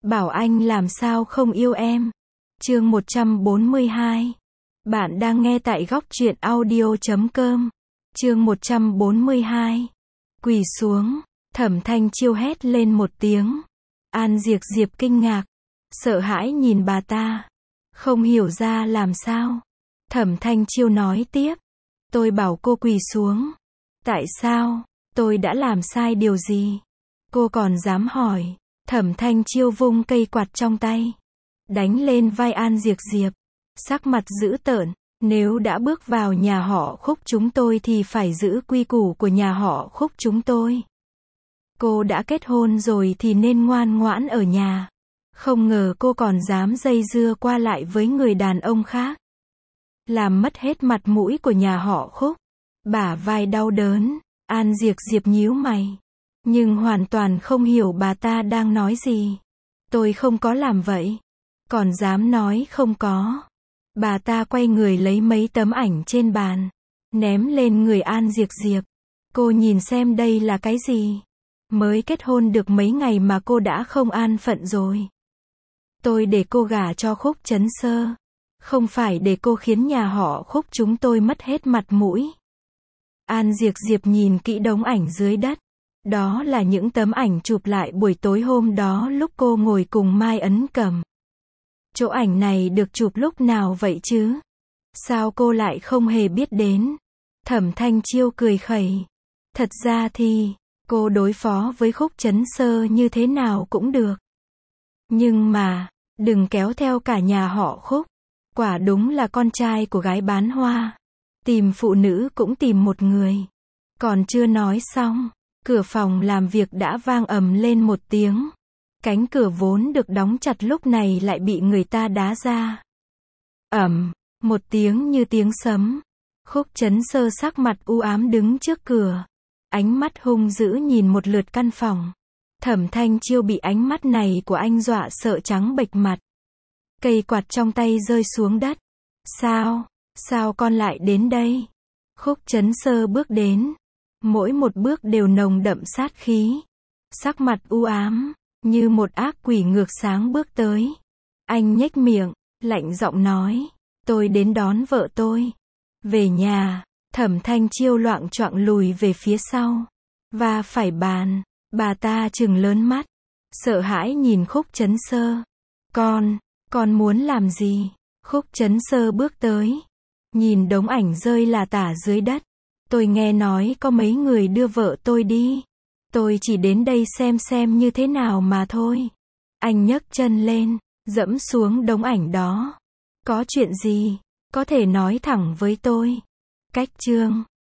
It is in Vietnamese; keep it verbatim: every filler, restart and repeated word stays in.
Bảo anh làm sao không yêu em. Chương một trăm bốn mươi hai. Bạn đang nghe tại góc truyện audio chấm com. Chương một trăm bốn mươi hai. Quỳ xuống, Thẩm Thanh Chiêu hét lên một tiếng. An Diệp Diệp kinh ngạc, sợ hãi nhìn bà ta, không hiểu ra làm sao. Thẩm Thanh Chiêu nói tiếp, tôi bảo cô quỳ xuống. Tại sao? Tôi đã làm sai điều gì? Cô còn dám hỏi. Thẩm Thanh Chiêu vung cây quạt trong tay, đánh lên vai An Diệp Diệp, sắc mặt dữ tợn. Nếu đã bước vào nhà họ Khúc chúng tôi thì phải giữ quy củ của nhà họ Khúc chúng tôi. Cô đã kết hôn rồi thì nên ngoan ngoãn ở nhà. Không ngờ cô còn dám dây dưa qua lại với người đàn ông khác, làm mất hết mặt mũi của nhà họ Khúc. Bả vai đau đớn, An Diệp Diệp nhíu mày, nhưng hoàn toàn không hiểu bà ta đang nói gì. Tôi không có làm vậy. Còn dám nói không có. Bà ta quay người lấy mấy tấm ảnh trên bàn, ném lên người An Diệp Diệp. Cô nhìn xem đây là cái gì? Mới kết hôn được mấy ngày mà cô đã không an phận rồi. Tôi để cô gả cho Khúc Chấn Sơ, không phải để cô khiến nhà họ Khúc chúng tôi mất hết mặt mũi. An Diệp Diệp nhìn kỹ đống ảnh dưới đất. Đó là những tấm ảnh chụp lại buổi tối hôm đó lúc cô ngồi cùng Mai Ấn Cầm. Chỗ ảnh này được chụp lúc nào vậy chứ? Sao cô lại không hề biết đến? Thẩm Thanh Chiêu cười khẩy. Thật ra thì, cô đối phó với Khúc Chấn Sơ như thế nào cũng được. Nhưng mà, đừng kéo theo cả nhà họ Khúc. Quả đúng là con trai của gái bán hoa. Tìm phụ nữ cũng tìm một người. Còn chưa nói xong, cửa phòng làm việc đã vang ầm lên một tiếng. Cánh cửa vốn được đóng chặt lúc này lại bị người ta đá ra. Ầm, một tiếng như tiếng sấm. Khúc Chấn Sơ sắc mặt u ám đứng trước cửa, ánh mắt hung dữ nhìn một lượt căn phòng. Thẩm Thanh Chiêu bị ánh mắt này của anh dọa sợ trắng bệch mặt. Cây quạt trong tay rơi xuống đất. Sao? Sao con lại đến đây? Khúc Chấn Sơ bước đến. Mỗi một bước đều nồng đậm sát khí. Sắc mặt u ám, như một ác quỷ ngược sáng bước tới. Anh nhếch miệng, lạnh giọng nói, tôi đến đón vợ tôi về nhà. Thẩm Thanh Chiêu loạng choạng lùi về phía sau, và phải bàn. Bà ta trừng lớn mắt, sợ hãi nhìn Khúc Chấn Sơ. Con, con muốn làm gì? Khúc Chấn Sơ bước tới, nhìn đống ảnh rơi lả tả dưới đất. Tôi nghe nói có mấy người đưa vợ tôi đi. Tôi chỉ đến đây xem xem như thế nào mà thôi. Anh nhấc chân lên, dẫm xuống đống ảnh đó. Có chuyện gì? Có thể nói thẳng với tôi. Cách chương